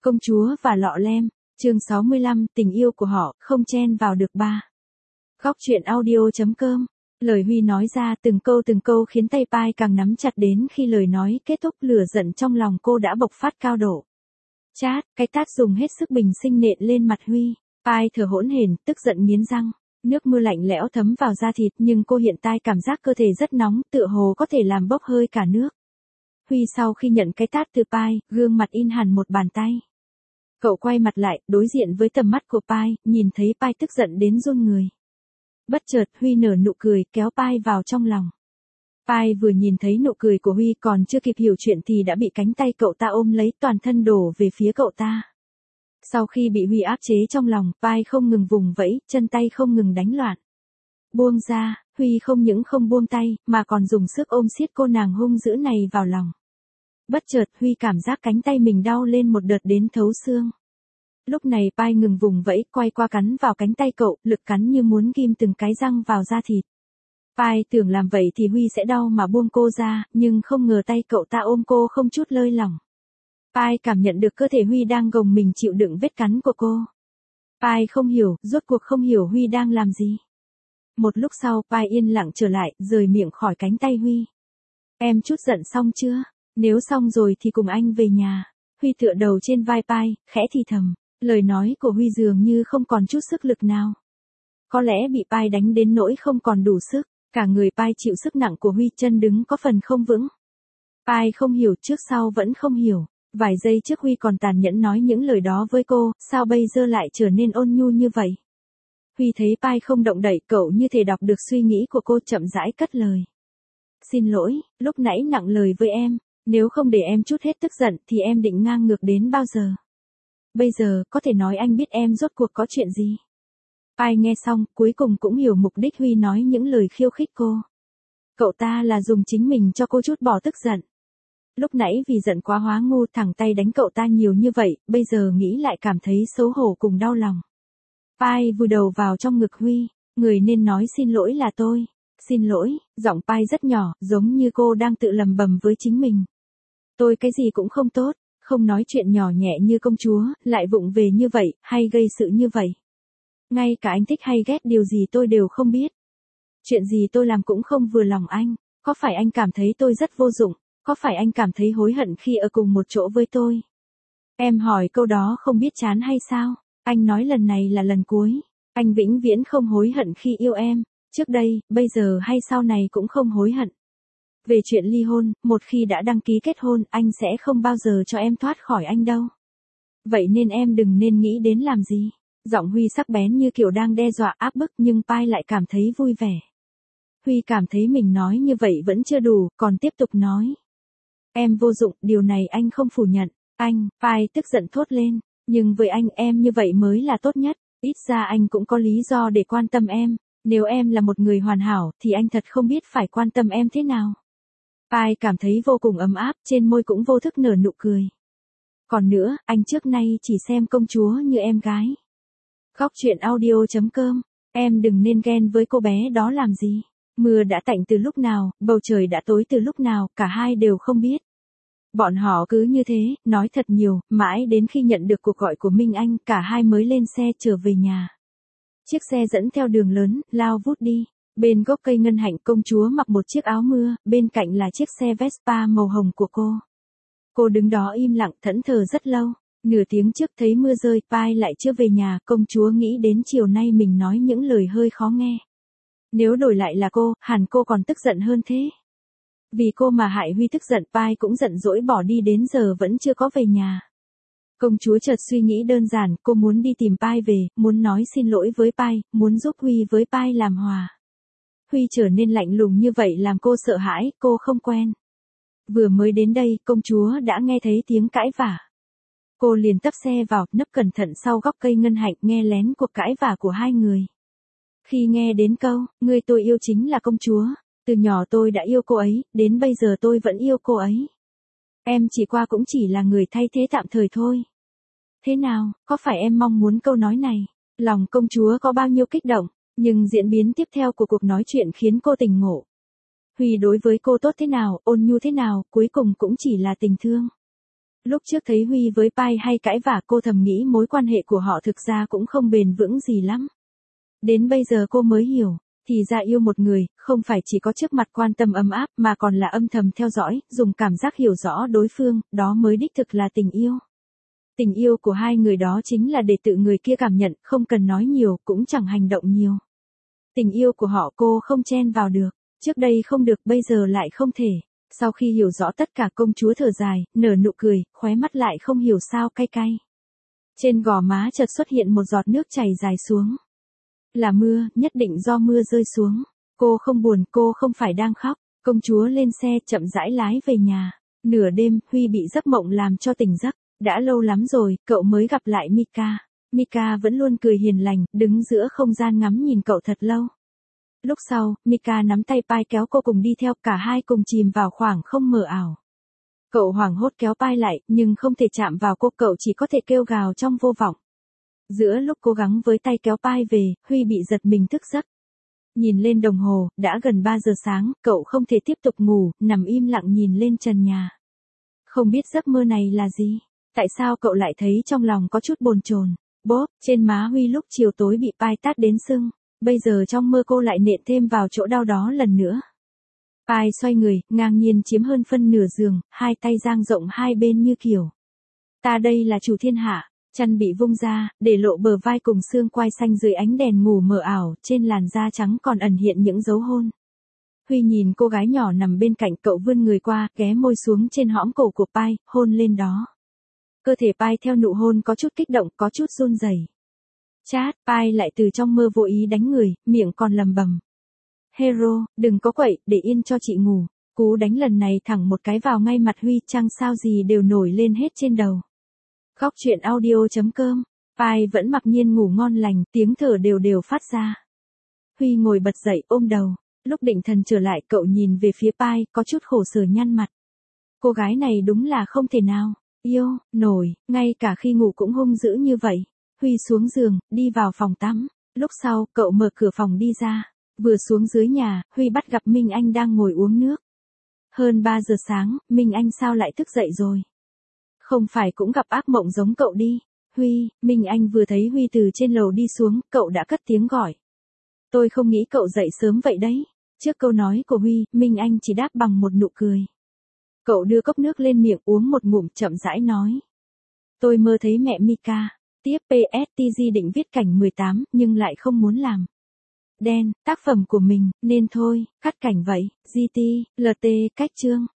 Công chúa và lọ lem, chương 65, tình yêu của họ, không chen vào được ba. Góc truyện audio.com. Lời Huy nói ra từng câu khiến tay Pai càng nắm chặt đến khi lời nói kết thúc, lửa giận trong lòng cô đã bộc phát cao độ. Chát, cái tát dùng hết sức bình sinh nện lên mặt Huy. Pai thở hổn hển, tức giận nghiến răng. Nước mưa lạnh lẽo thấm vào da thịt, nhưng cô hiện tại cảm giác cơ thể rất nóng, tựa hồ có thể làm bốc hơi cả nước. Huy sau khi nhận cái tát từ Pai, gương mặt in hẳn một bàn tay. Cậu quay mặt lại, đối diện với tầm mắt của Pai, nhìn thấy Pai tức giận đến run người. Bất chợt Huy nở nụ cười, kéo Pai vào trong lòng. Pai vừa nhìn thấy nụ cười của Huy còn chưa kịp hiểu chuyện thì đã bị cánh tay cậu ta ôm lấy, toàn thân đổ về phía cậu ta. Sau khi bị Huy áp chế trong lòng, Pai không ngừng vùng vẫy, chân tay không ngừng đánh loạn. Buông ra, Huy không những không buông tay, mà còn dùng sức ôm siết cô nàng hung dữ này vào lòng. Bất chợt Huy cảm giác cánh tay mình đau lên một đợt đến thấu xương. Lúc này Pai ngừng vùng vẫy, quay qua cắn vào cánh tay cậu, lực cắn như muốn ghim từng cái răng vào da thịt. Pai tưởng làm vậy thì Huy sẽ đau mà buông cô ra, nhưng không ngờ tay cậu ta ôm cô không chút lơi lỏng. Pai cảm nhận được cơ thể Huy đang gồng mình chịu đựng vết cắn của cô. Pai không hiểu, rốt cuộc không hiểu Huy đang làm gì. Một lúc sau Pai yên lặng trở lại, rời miệng khỏi cánh tay Huy. Em chút giận xong chưa? Nếu xong rồi thì cùng anh về nhà. Huy tựa đầu trên vai Pai, khẽ thì thầm. Lời nói của Huy dường như không còn chút sức lực nào. Có lẽ bị Pai đánh đến nỗi không còn đủ sức. Cả người Pai chịu sức nặng của Huy, chân đứng có phần không vững. Pai không hiểu, trước sau vẫn không hiểu. Vài giây trước Huy còn tàn nhẫn nói những lời đó với cô, sao bây giờ lại trở nên ôn nhu như vậy? Huy thấy Pai không động đậy, cậu như thể đọc được suy nghĩ của cô, chậm rãi cất lời. Xin lỗi, lúc nãy nặng lời với em. Nếu không để em chút hết tức giận thì em định ngang ngược đến bao giờ? Bây giờ, có thể nói anh biết em rốt cuộc có chuyện gì? Pai nghe xong, cuối cùng cũng hiểu mục đích Huy nói những lời khiêu khích cô. Cậu ta là dùng chính mình cho cô chút bỏ tức giận. Lúc nãy vì giận quá hóa ngu, thẳng tay đánh cậu ta nhiều như vậy, bây giờ nghĩ lại cảm thấy xấu hổ cùng đau lòng. Pai vùi đầu vào trong ngực Huy, người nên nói xin lỗi là tôi. Xin lỗi, giọng Pai rất nhỏ, giống như cô đang tự lầm bầm với chính mình. Tôi cái gì cũng không tốt, không nói chuyện nhỏ nhẹ như công chúa, lại vụng về như vậy, hay gây sự như vậy. Ngay cả anh thích hay ghét điều gì tôi đều không biết. Chuyện gì tôi làm cũng không vừa lòng anh, có phải anh cảm thấy tôi rất vô dụng, có phải anh cảm thấy hối hận khi ở cùng một chỗ với tôi? Em hỏi câu đó không biết chán hay sao? Anh nói lần này là lần cuối, anh vĩnh viễn không hối hận khi yêu em, trước đây, bây giờ hay sau này cũng không hối hận. Về chuyện ly hôn, một khi đã đăng ký kết hôn, anh sẽ không bao giờ cho em thoát khỏi anh đâu. Vậy nên em đừng nên nghĩ đến làm gì. Giọng Huy sắc bén như kiểu đang đe dọa áp bức, nhưng Pai lại cảm thấy vui vẻ. Huy cảm thấy mình nói như vậy vẫn chưa đủ, còn tiếp tục nói. Em vô dụng, điều này anh không phủ nhận. Anh, Pai tức giận thốt lên. Nhưng với anh em như vậy mới là tốt nhất. Ít ra anh cũng có lý do để quan tâm em. Nếu em là một người hoàn hảo, thì anh thật không biết phải quan tâm em thế nào. Pai cảm thấy vô cùng ấm áp, trên môi cũng vô thức nở nụ cười. Còn nữa, anh trước nay chỉ xem công chúa như em gái. Góc truyện audio.com. Em đừng nên ghen với cô bé đó làm gì. Mưa đã tạnh từ lúc nào, bầu trời đã tối từ lúc nào, cả hai đều không biết. Bọn họ cứ như thế, nói thật nhiều, mãi đến khi nhận được cuộc gọi của Minh Anh, cả hai mới lên xe trở về nhà. Chiếc xe dẫn theo đường lớn, lao vút đi. Bên gốc cây ngân hạnh, công chúa mặc một chiếc áo mưa, bên cạnh là chiếc xe Vespa màu hồng của cô. Cô đứng đó im lặng thẫn thờ rất lâu. Nửa tiếng trước thấy mưa rơi, Pai lại chưa về nhà, công chúa nghĩ đến chiều nay mình nói những lời hơi khó nghe. Nếu đổi lại là cô, hẳn cô còn tức giận hơn thế. Vì cô mà hại Huy tức giận, Pai cũng giận dỗi bỏ đi, đến giờ vẫn chưa có về nhà. Công chúa chợt suy nghĩ đơn giản, cô muốn đi tìm Pai về, muốn nói xin lỗi với Pai, muốn giúp Huy với Pai làm hòa. Huy trở nên lạnh lùng như vậy làm cô sợ hãi, cô không quen. Vừa mới đến đây, công chúa đã nghe thấy tiếng cãi vả. Cô liền tấp xe vào, nấp cẩn thận sau gốc cây ngân hạnh, nghe lén cuộc cãi vả của hai người. Khi nghe đến câu, người tôi yêu chính là công chúa, từ nhỏ tôi đã yêu cô ấy, đến bây giờ tôi vẫn yêu cô ấy. Em chỉ qua cũng chỉ là người thay thế tạm thời thôi. Thế nào, có phải em mong muốn câu nói này? Lòng công chúa có bao nhiêu kích động, nhưng diễn biến tiếp theo của cuộc nói chuyện khiến cô tỉnh ngộ. Huy đối với cô tốt thế nào, ôn nhu thế nào, cuối cùng cũng chỉ là tình thương. Lúc trước thấy Huy với Pai hay cãi vả cô thầm nghĩ mối quan hệ của họ thực ra cũng không bền vững gì lắm. Đến bây giờ cô mới hiểu, thì ra yêu một người, không phải chỉ có trước mặt quan tâm ấm áp mà còn là âm thầm theo dõi, dùng cảm giác hiểu rõ đối phương, đó mới đích thực là tình yêu. Tình yêu của hai người đó chính là để tự người kia cảm nhận, không cần nói nhiều, cũng chẳng hành động nhiều. Tình yêu của họ cô không chen vào được, trước đây không được bây giờ lại không thể. Sau khi hiểu rõ tất cả công chúa thở dài, nở nụ cười, khóe mắt lại không hiểu sao cay cay. Trên gò má chợt xuất hiện một giọt nước chảy dài xuống. Là mưa, nhất định do mưa rơi xuống. Cô không buồn, cô không phải đang khóc. Công chúa lên xe chậm rãi lái về nhà. Nửa đêm, Huy bị giấc mộng làm cho tỉnh giấc. Đã lâu lắm rồi, cậu mới gặp lại Mika. Mika vẫn luôn cười hiền lành, đứng giữa không gian ngắm nhìn cậu thật lâu. Lúc sau, Mika nắm tay Pai kéo cô cùng đi theo, cả hai cùng chìm vào khoảng không mờ ảo. Cậu hoảng hốt kéo Pai lại, nhưng không thể chạm vào cô, cậu chỉ có thể kêu gào trong vô vọng. Giữa lúc cố gắng với tay kéo Pai về, Huy bị giật mình thức giấc. Nhìn lên đồng hồ, đã gần 3 giờ sáng, cậu không thể tiếp tục ngủ, nằm im lặng nhìn lên trần nhà. Không biết giấc mơ này là gì? Tại sao cậu lại thấy trong lòng có chút bồn chồn? Bốp, trên má Huy lúc chiều tối bị Pai tát đến sưng. Bây giờ trong mơ cô lại nện thêm vào chỗ đau đó lần nữa. Pai xoay người, ngang nhiên chiếm hơn phân nửa giường, hai tay dang rộng hai bên như kiểu. Ta đây là chủ thiên hạ. Chăn bị vung ra, để lộ bờ vai cùng xương quai xanh dưới ánh đèn ngủ mờ ảo, trên làn da trắng còn ẩn hiện những dấu hôn. Huy nhìn cô gái nhỏ nằm bên cạnh, cậu vươn người qua, ghé môi xuống trên hõm cổ của Pai, hôn lên đó. Cơ thể Pai theo nụ hôn có chút kích động, có chút run rẩy. Chát, Pai lại từ trong mơ vô ý đánh người, miệng còn lầm bầm. Hero, đừng có quậy, để yên cho chị ngủ. Cú đánh lần này thẳng một cái vào ngay mặt Huy, chăng sao gì đều nổi lên hết trên đầu. Góc truyện audio.com, Pai vẫn mặc nhiên ngủ ngon lành, tiếng thở đều đều phát ra. Huy ngồi bật dậy ôm đầu, lúc định thần trở lại cậu nhìn về phía Pai, có chút khổ sở nhăn mặt. Cô gái này đúng là không thể nào yêu nổi, ngay cả khi ngủ cũng hung dữ như vậy. Huy xuống giường, đi vào phòng tắm, lúc sau cậu mở cửa phòng đi ra, vừa xuống dưới nhà, Huy bắt gặp Minh Anh đang ngồi uống nước. Hơn 3 giờ sáng, Minh Anh sao lại thức dậy rồi? Không phải cũng gặp ác mộng giống cậu đi. Huy, Minh Anh vừa thấy Huy từ trên lầu đi xuống, cậu đã cất tiếng gọi. Tôi không nghĩ cậu dậy sớm vậy đấy. Trước câu nói của Huy, Minh Anh chỉ đáp bằng một nụ cười. Cậu đưa cốc nước lên miệng uống một ngụm chậm rãi nói. Tôi mơ thấy mẹ Mika. Tiếp PSTG định viết cảnh 18, nhưng lại không muốn làm. Đen, tác phẩm của mình, nên thôi, cắt cảnh vậy. GT, LT, cách chương.